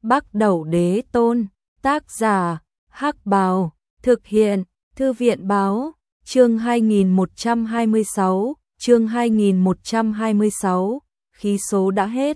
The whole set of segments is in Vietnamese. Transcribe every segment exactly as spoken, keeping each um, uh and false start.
Bắc Đẩu Đế Tôn, tác giả, Hắc Bào, thực hiện, Thư viện báo, chương hai nghìn một trăm hai mươi sáu, chương hai nghìn một trăm hai mươi sáu, khí số đã hết.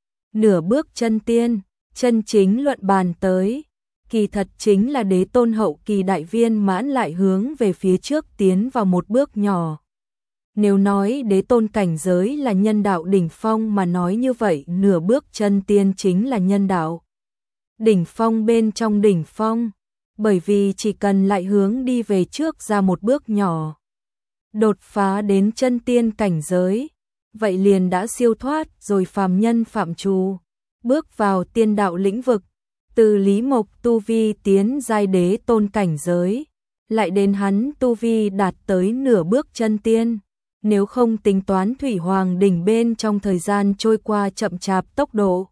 Nửa bước chân tiên, chân chính luận bàn tới, kỳ thật chính là đế tôn hậu kỳ đại viên mãn lại hướng về phía trước tiến vào một bước nhỏ. Nếu nói đế tôn cảnh giới là nhân đạo đỉnh phong mà nói như vậy nửa bước chân tiên chính là nhân đạo đỉnh phong bên trong đỉnh phong, bởi vì chỉ cần lại hướng đi về trước ra một bước nhỏ, đột phá đến chân tiên cảnh giới, vậy liền đã siêu thoát rồi phàm nhân phạm trù, bước vào tiên đạo lĩnh vực, từ Lý Mộc tu vi tiến giai đế tôn cảnh giới, lại đến hắn tu vi đạt tới nửa bước chân tiên. Nếu không tính toán Thủy Hoàng đỉnh bên trong thời gian trôi qua chậm chạp tốc độ,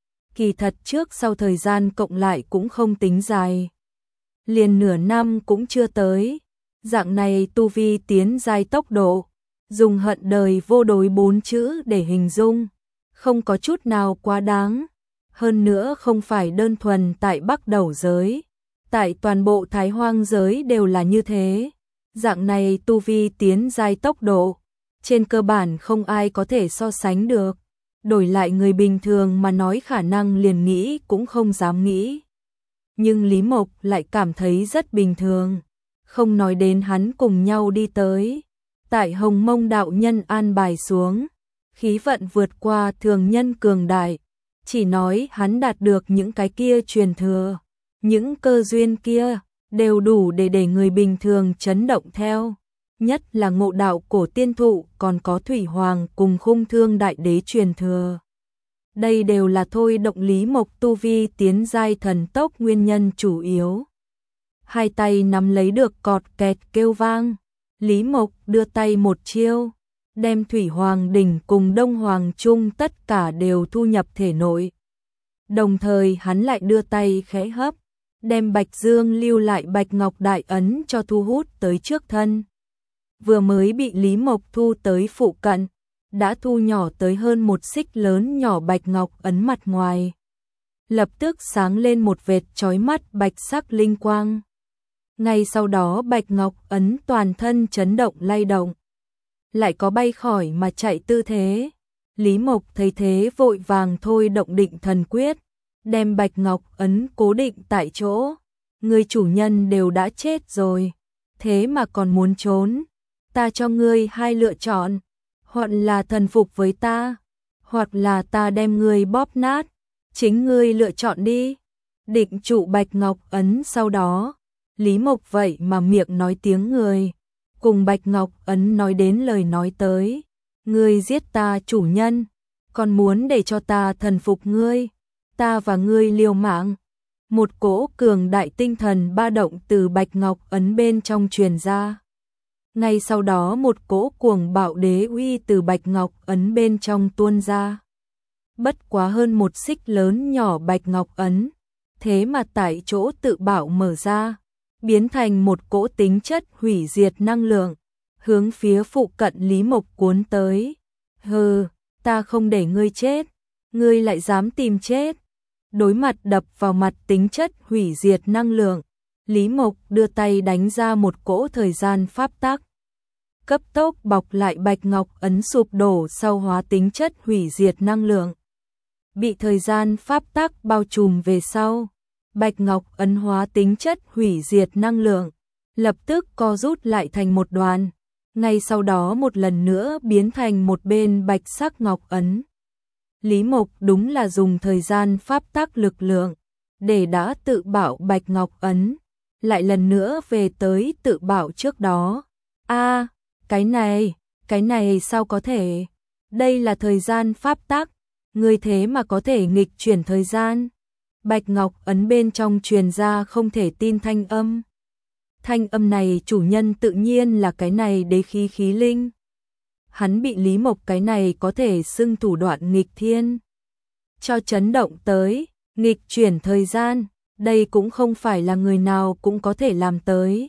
kỳ thật trước sau thời gian cộng lại cũng không tính dài, liền nửa năm cũng chưa tới. Dạng này tu vi tiến giai tốc độ, dùng hận đời vô đối bốn chữ để hình dung, không có chút nào quá đáng. Hơn nữa không phải đơn thuần tại Bắc Đẩu giới, tại toàn bộ Thái Hoang giới đều là như thế. Dạng này tu vi tiến giai tốc độ, trên cơ bản không ai có thể so sánh được. Đổi lại người bình thường mà nói khả năng liền nghĩ cũng không dám nghĩ. Nhưng Lý Mộc lại cảm thấy rất bình thường. Không nói đến hắn cùng nhau đi tới. Tại Hồng Mông đạo nhân an bài xuống, khí vận vượt qua thường nhân cường đại. Chỉ nói hắn đạt được những cái kia truyền thừa, những cơ duyên kia, đều đủ để để người bình thường chấn động theo. Nhất là ngộ đạo cổ tiên thụ còn có Thủy Hoàng cùng Khung Thương đại đế truyền thừa. Đây đều là thôi động Lý Mộc tu vi tiến giai thần tốc nguyên nhân chủ yếu. Hai tay nắm lấy được cọt kẹt kêu vang, Lý Mộc đưa tay một chiêu, đem Thủy Hoàng đỉnh cùng Đông Hoàng Trung tất cả đều thu nhập thể nội. Đồng thời hắn lại đưa tay khẽ hấp, đem Bạch Dương lưu lại Bạch Ngọc đại ấn cho thu hút tới trước thân. Vừa mới bị Lý Mộc thu tới phụ cận, đã thu nhỏ tới hơn một xích lớn nhỏ Bạch Ngọc ấn mặt ngoài. Lập tức sáng lên một vệt chói mắt bạch sắc linh quang. Ngay sau đó Bạch Ngọc ấn toàn thân chấn động lay động, lại có bay khỏi mà chạy tư thế. Lý Mộc thấy thế vội vàng thôi động định thần quyết, đem Bạch Ngọc ấn cố định tại chỗ. Người chủ nhân đều đã chết rồi, thế mà còn muốn trốn. Ta cho ngươi hai lựa chọn, hoặc là thần phục với ta, hoặc là ta đem ngươi bóp nát, chính ngươi lựa chọn đi. Định trụ Bạch Ngọc ấn sau đó, Lý Mộc vậy mà miệng nói tiếng người, cùng Bạch Ngọc ấn nói đến lời nói tới. Ngươi giết ta chủ nhân, còn muốn để cho ta thần phục ngươi, ta và ngươi liều mạng. Một cỗ cường đại tinh thần ba động từ Bạch Ngọc ấn bên trong truyền ra. Ngay sau đó một cỗ cuồng bạo đế uy từ Bạch Ngọc ấn bên trong tuôn ra. Bất quá hơn một xích lớn nhỏ Bạch Ngọc ấn, thế mà tại chỗ tự bạo mở ra, biến thành một cỗ tính chất hủy diệt năng lượng, hướng phía phụ cận Lý Mộc cuốn tới. Hừ, ta không để ngươi chết, ngươi lại dám tìm chết. Đối mặt đập vào mặt tính chất hủy diệt năng lượng, Lý Mộc đưa tay đánh ra một cỗ thời gian pháp tắc, cấp tốc bọc lại Bạch Ngọc ấn sụp đổ sau hóa tính chất hủy diệt năng lượng. Bị thời gian pháp tắc bao trùm về sau, Bạch Ngọc ấn hóa tính chất hủy diệt năng lượng, lập tức co rút lại thành một đoàn, ngay sau đó một lần nữa biến thành một bên bạch sắc ngọc ấn. Lý Mộc đúng là dùng thời gian pháp tắc lực lượng để đã tự bảo Bạch Ngọc ấn, lại lần nữa về tới tự bảo trước đó. A, à, cái này, cái này sao có thể? Đây là thời gian pháp tắc, ngươi thế mà có thể nghịch chuyển thời gian. Bạch Ngọc ấn bên trong truyền ra không thể tin thanh âm. Thanh âm này chủ nhân tự nhiên là cái này đế khí khí linh. Hắn bị Lý Mộc cái này có thể xưng thủ đoạn nghịch thiên cho chấn động tới. Nghịch chuyển thời gian, đây cũng không phải là người nào cũng có thể làm tới.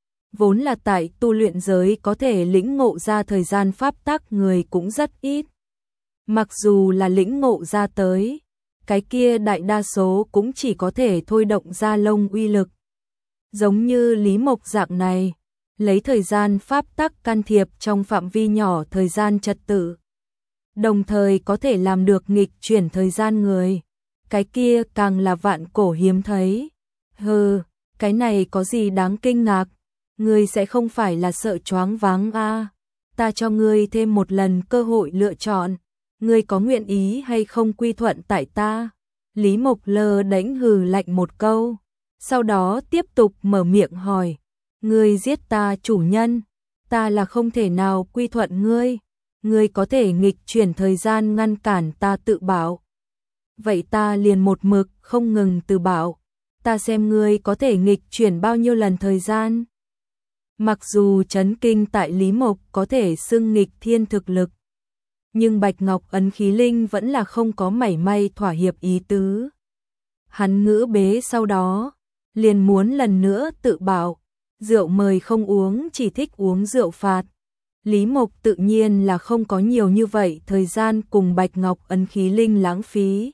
Vốn là tại tu luyện giới có thể lĩnh ngộ ra thời gian pháp tắc người cũng rất ít. Mặc dù là lĩnh ngộ ra tới, cái kia đại đa số cũng chỉ có thể thôi động ra lông uy lực. Giống như Lý Mộc dạng này, lấy thời gian pháp tắc can thiệp trong phạm vi nhỏ thời gian trật tự, đồng thời có thể làm được nghịch chuyển thời gian người, cái kia càng là vạn cổ hiếm thấy. Hừ, cái này có gì đáng kinh ngạc, ngươi sẽ không phải là sợ choáng váng a? Ta cho ngươi thêm một lần cơ hội lựa chọn, ngươi có nguyện ý hay không quy thuận tại ta? Lý Mộc lơ đánh hừ lạnh một câu, sau đó tiếp tục mở miệng hỏi, ngươi giết ta chủ nhân, ta là không thể nào quy thuận ngươi, ngươi có thể nghịch chuyển thời gian ngăn cản ta tự bảo. Vậy ta liền một mực không ngừng tự bảo, ta xem ngươi có thể nghịch chuyển bao nhiêu lần thời gian. Mặc dù chấn kinh tại Lý Mộc có thể xưng nghịch thiên thực lực, nhưng Bạch Ngọc ấn khí linh vẫn là không có mảy may thỏa hiệp ý tứ. Hắn ngữ bế sau đó, liền muốn lần nữa tự bảo, rượu mời không uống, chỉ thích uống rượu phạt. Lý Mộc tự nhiên là không có nhiều như vậy thời gian cùng Bạch Ngọc ấn khí linh lãng phí.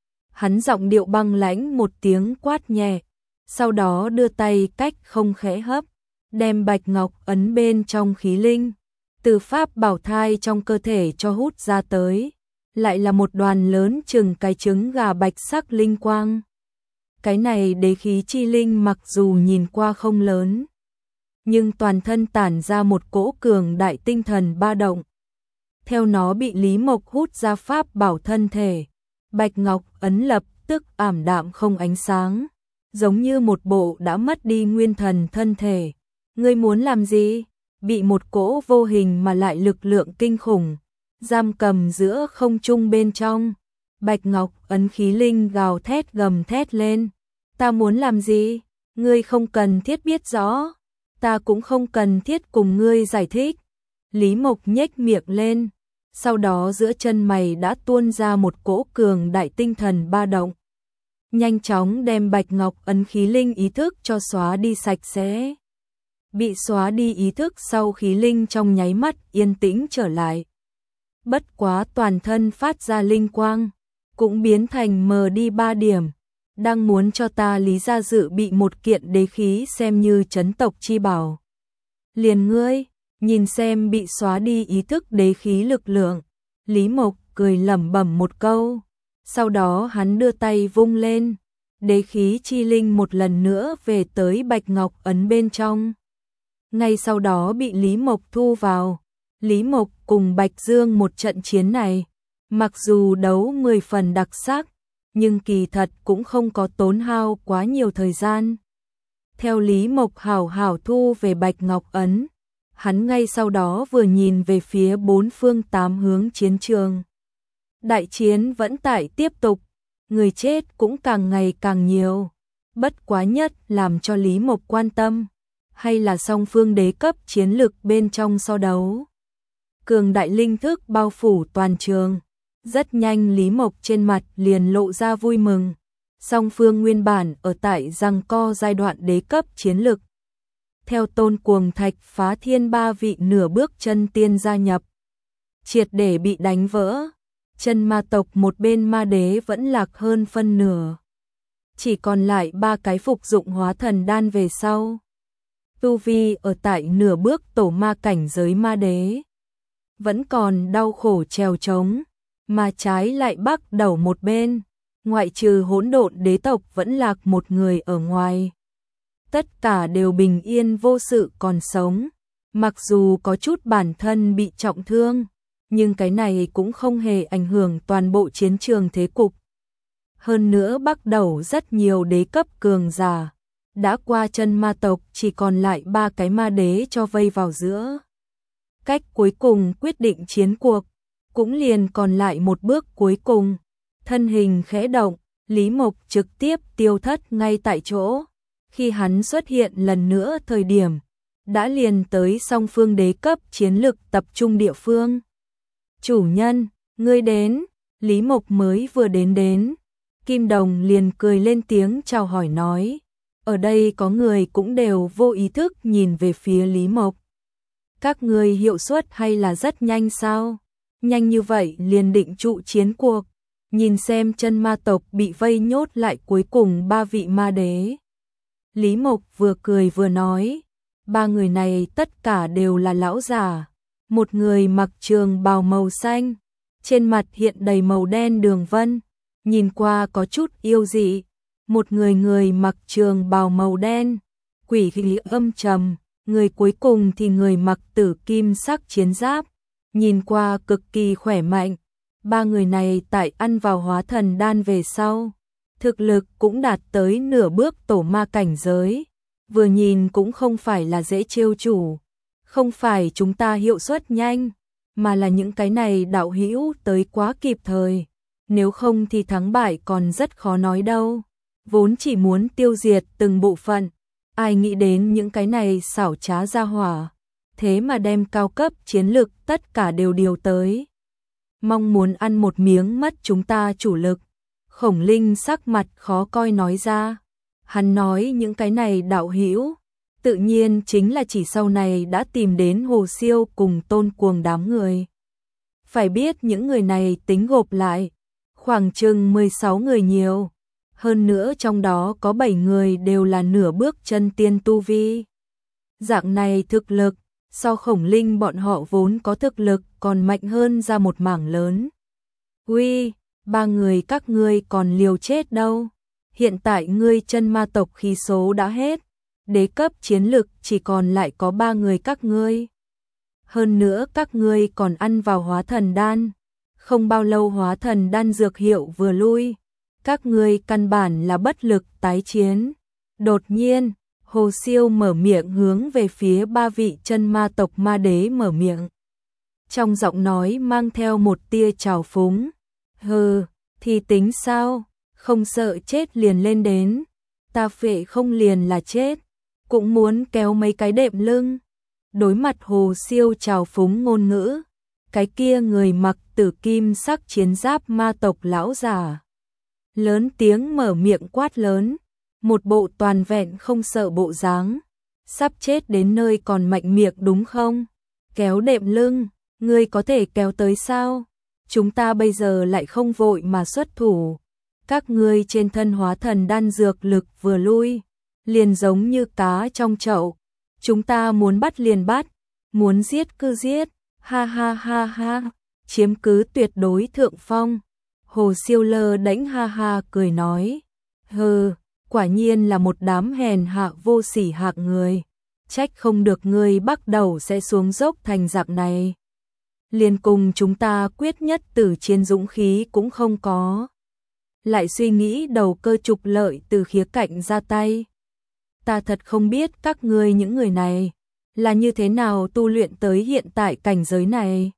Hắn giọng điệu băng lãnh một tiếng quát nhẹ, sau đó đưa tay cách không khẽ hấp, đem Bạch Ngọc ấn bên trong khí linh từ pháp bảo thai trong cơ thể cho hút ra tới, lại là một đoàn lớn chừng cái trứng gà bạch sắc linh quang. Cái này đế khí chi linh mặc dù nhìn qua không lớn, nhưng toàn thân tản ra một cỗ cường đại tinh thần ba động. Theo nó bị Lý Mộc hút ra pháp bảo thân thể, Bạch Ngọc ấn lập tức ảm đạm không ánh sáng, giống như một bộ đã mất đi nguyên thần thân thể. Ngươi muốn làm gì? Bị một cỗ vô hình mà lại lực lượng kinh khủng giam cầm giữa không trung bên trong, Bạch Ngọc ấn khí linh gào thét gầm thét lên. Ta muốn làm gì? Ngươi không cần thiết biết rõ, ta cũng không cần thiết cùng ngươi giải thích. Lý Mộc nhếch miệng lên, sau đó giữa chân mày đã tuôn ra một cỗ cường đại tinh thần ba động, nhanh chóng đem Bạch Ngọc ấn khí linh ý thức cho xóa đi sạch sẽ. Bị xóa đi ý thức sau, khí linh trong nháy mắt yên tĩnh trở lại. Bất quá toàn thân phát ra linh quang, cũng biến thành mờ đi ba điểm. Đang muốn cho ta Lý gia dự bị một kiện đế khí xem như chấn tộc chi bảo. Liền ngươi, nhìn xem bị xóa đi ý thức đế khí lực lượng. Lý Mộc cười lẩm bẩm một câu, sau đó hắn đưa tay vung lên, đế khí chi linh một lần nữa về tới Bạch Ngọc ấn bên trong. Ngay sau đó bị Lý Mộc thu vào. Lý Mộc cùng Bạch Dương một trận chiến này, mặc dù đấu mười phần đặc sắc, nhưng kỳ thật cũng không có tốn hao quá nhiều thời gian. Theo Lý Mộc hảo hảo thu về Bạch Ngọc ấn, hắn ngay sau đó vừa nhìn về phía bốn phương tám hướng chiến trường. Đại chiến vẫn tại tiếp tục, người chết cũng càng ngày càng nhiều. Bất quá nhất làm cho Lý Mộc quan tâm, hay là song phương đế cấp chiến lực bên trong so đấu. Cường đại linh thức bao phủ toàn trường. Rất nhanh Lý Mộc trên mặt liền lộ ra vui mừng. Song phương nguyên bản ở tại giằng co giai đoạn đế cấp chiến lực. Theo Tôn Cuồng Thạch Phá Thiên ba vị nửa bước chân tiên gia nhập, triệt để bị đánh vỡ. Chân ma tộc một bên ma đế vẫn lạc hơn phân nửa, chỉ còn lại ba cái phục dụng hóa thần đan về sau. Tu vi ở tại nửa bước tổ ma cảnh giới ma đế, vẫn còn đau khổ trèo trống, mà trái lại bắc đầu một bên, ngoại trừ hỗn độn đế tộc vẫn lạc một người ở ngoài. Tất cả đều bình yên vô sự còn sống, mặc dù có chút bản thân bị trọng thương, nhưng cái này cũng không hề ảnh hưởng toàn bộ chiến trường thế cục. Hơn nữa bắc đầu rất nhiều đế cấp cường giả, đã qua chân ma tộc chỉ còn lại ba cái ma đế cho vây vào giữa. Cách cuối cùng quyết định chiến cuộc, cũng liền còn lại một bước cuối cùng. Thân hình khẽ động, Lý Mộc trực tiếp tiêu thất ngay tại chỗ. Khi hắn xuất hiện lần nữa thời điểm, đã liền tới song phương đế cấp chiến lực tập trung địa phương. Chủ nhân, ngươi đến. Lý Mộc mới vừa đến đến, Kim Đồng liền cười lên tiếng chào hỏi nói. Ở đây có người cũng đều vô ý thức nhìn về phía Lý Mộc. Các ngươi hiệu suất hay là rất nhanh sao? Nhanh như vậy liền định trụ chiến cuộc. nhìn xem chân ma tộc bị vây nhốt lại cuối cùng ba vị ma đế. Lý Mộc vừa cười vừa nói, ba người này tất cả đều là lão già, một người mặc trường bào màu xanh, trên mặt hiện đầy màu đen đường vân, nhìn qua có chút yêu dị, một người người mặc trường bào màu đen, quỷ khí âm trầm, người cuối cùng thì người mặc tử kim sắc chiến giáp, nhìn qua cực kỳ khỏe mạnh. Ba người này tại ăn vào hóa thần đan về sau, thực lực cũng đạt tới nửa bước tổ ma cảnh giới, vừa nhìn cũng không phải là dễ trêu chủ, không phải chúng ta hiệu suất nhanh, mà là những cái này đạo hữu tới quá kịp thời, nếu không thì thắng bại còn rất khó nói đâu. Vốn chỉ muốn tiêu diệt từng bộ phận, ai nghĩ đến những cái này xảo trá ra hỏa, thế mà đem cao cấp chiến lực tất cả đều điều tới. Mong muốn ăn một miếng mất chúng ta chủ lực. Khổng Linh sắc mặt khó coi nói ra. Hắn nói những cái này đạo hữu, tự nhiên chính là chỉ sau này đã tìm đến Hồ Siêu cùng Tôn Cuồng đám người. Phải biết những người này tính gộp lại, khoảng chừng mười sáu người nhiều. Hơn nữa trong đó có bảy người đều là nửa bước chân tiên tu vi. Dạng này thực lực, so Khổng Linh bọn họ vốn có thực lực còn mạnh hơn ra một mảng lớn. Uy, ba người các ngươi còn liều chết đâu. Hiện tại ngươi chân ma tộc khí số đã hết, đế cấp chiến lực chỉ còn lại có ba người các ngươi. Hơn nữa các ngươi còn ăn vào hóa thần đan, không bao lâu hóa thần đan dược hiệu vừa lui, các ngươi căn bản là bất lực tái chiến. Đột nhiên, Hồ Siêu mở miệng hướng về phía ba vị chân ma tộc ma đế mở miệng. Trong giọng nói mang theo một tia trào phúng. Hừ, thì tính sao, không sợ chết liền lên đến. Ta phệ không liền là chết, cũng muốn kéo mấy cái đệm lưng. Đối mặt Hồ Siêu trào phúng ngôn ngữ, cái kia người mặc tử kim sắc chiến giáp ma tộc lão già lớn tiếng mở miệng quát lớn, một bộ toàn vẹn không sợ bộ dáng, sắp chết đến nơi còn mạnh miệng đúng không? Kéo đệm lưng, ngươi có thể kéo tới sao? Chúng ta bây giờ lại không vội mà xuất thủ, các ngươi trên thân hóa thần đan dược lực vừa lui, liền giống như cá trong chậu, chúng ta muốn bắt liền bắt, muốn giết cứ giết, ha ha ha ha, chiếm cứ tuyệt đối thượng phong. Hồ Siêu lơ đễnh ha ha cười nói, hừ, quả nhiên là một đám hèn hạ vô sỉ hạng người, trách không được ngươi bắt đầu sẽ xuống dốc thành dạng này. Liền cùng chúng ta quyết nhất tử chiến dũng khí cũng không có. Lại suy nghĩ đầu cơ trục lợi từ khía cạnh ra tay. Ta thật không biết các ngươi những người này là như thế nào tu luyện tới hiện tại cảnh giới này.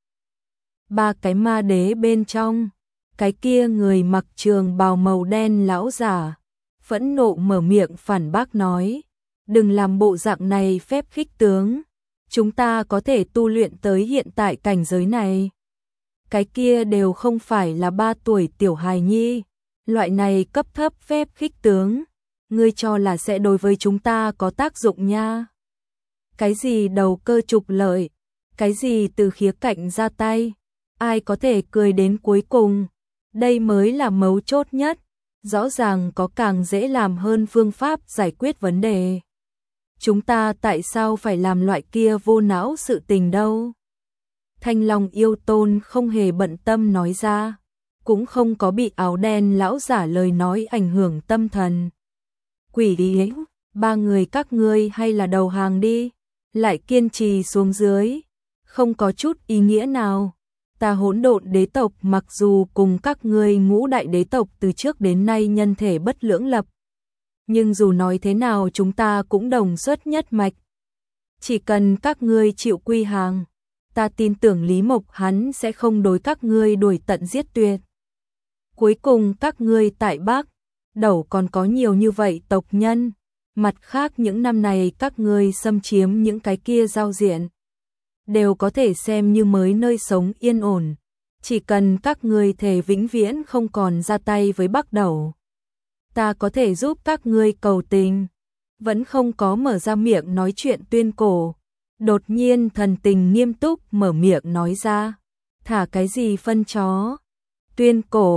Ba cái ma đế bên trong, cái kia người mặc trường bào màu đen lão giả phẫn nộ mở miệng phản bác nói, đừng làm bộ dạng này phép khích tướng, chúng ta có thể tu luyện tới hiện tại cảnh giới này. Cái kia đều không phải là ba tuổi tiểu hài nhi, loại này cấp thấp phép khích tướng, ngươi cho là sẽ đối với chúng ta có tác dụng nha. Cái gì đầu cơ trục lợi, cái gì từ khía cạnh ra tay, ai có thể cười đến cuối cùng, đây mới là mấu chốt nhất. Rõ ràng có càng dễ làm hơn phương pháp giải quyết vấn đề. Chúng ta tại sao phải làm loại kia vô não sự tình đâu? Thanh Long yêu tôn không hề bận tâm nói ra, cũng không có bị áo đen lão giả lời nói ảnh hưởng tâm thần. Quỷ đi ấy, ba người các ngươi hay là đầu hàng đi, lại kiên trì xuống dưới, không có chút ý nghĩa nào. Ta hỗn độn đế tộc mặc dù cùng các ngươi ngũ đại đế tộc từ trước đến nay nhân thể bất lưỡng lập, nhưng dù nói thế nào chúng ta cũng đồng xuất nhất mạch. Chỉ cần các ngươi chịu quy hàng, ta tin tưởng Lý Mộc hắn sẽ không đối các ngươi đuổi tận giết tuyệt. Cuối cùng các ngươi tại Bắc, Đẩu còn có nhiều như vậy tộc nhân, mặt khác những năm này các ngươi xâm chiếm những cái kia giao diện, đều có thể xem như mới nơi sống yên ổn, chỉ cần các ngươi thề vĩnh viễn không còn ra tay với Bắc Đẩu. Ta có thể giúp các ngươi cầu tình. Vẫn không có mở ra miệng nói chuyện Tuyên Cổ. Đột nhiên thần tình nghiêm túc mở miệng nói ra. Thả cái gì phân chó? Tuyên Cổ,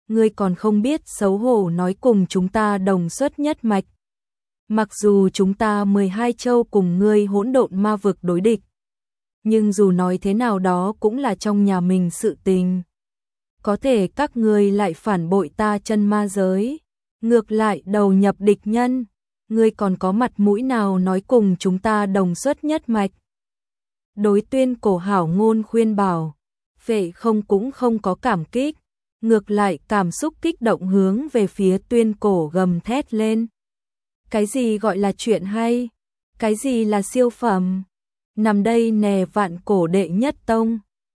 ngươi còn không biết xấu hổ nói cùng chúng ta đồng xuất nhất mạch. Mặc dù chúng ta mười hai châu cùng ngươi hỗn độn ma vực đối địch, nhưng dù nói thế nào đó cũng là trong nhà mình sự tình. Có thể các ngươi lại phản bội ta chân ma giới, ngược lại đầu nhập địch nhân, ngươi còn có mặt mũi nào nói cùng chúng ta đồng xuất nhất mạch. Đối Tuyên Cổ hảo ngôn khuyên bảo, Vệ Không cũng không có cảm kích, ngược lại cảm xúc kích động hướng về phía Tuyên Cổ gầm thét lên. Cái gì gọi là chuyện hay? Cái gì là siêu phẩm? Nằm đây nè vạn cổ đệ nhất tông,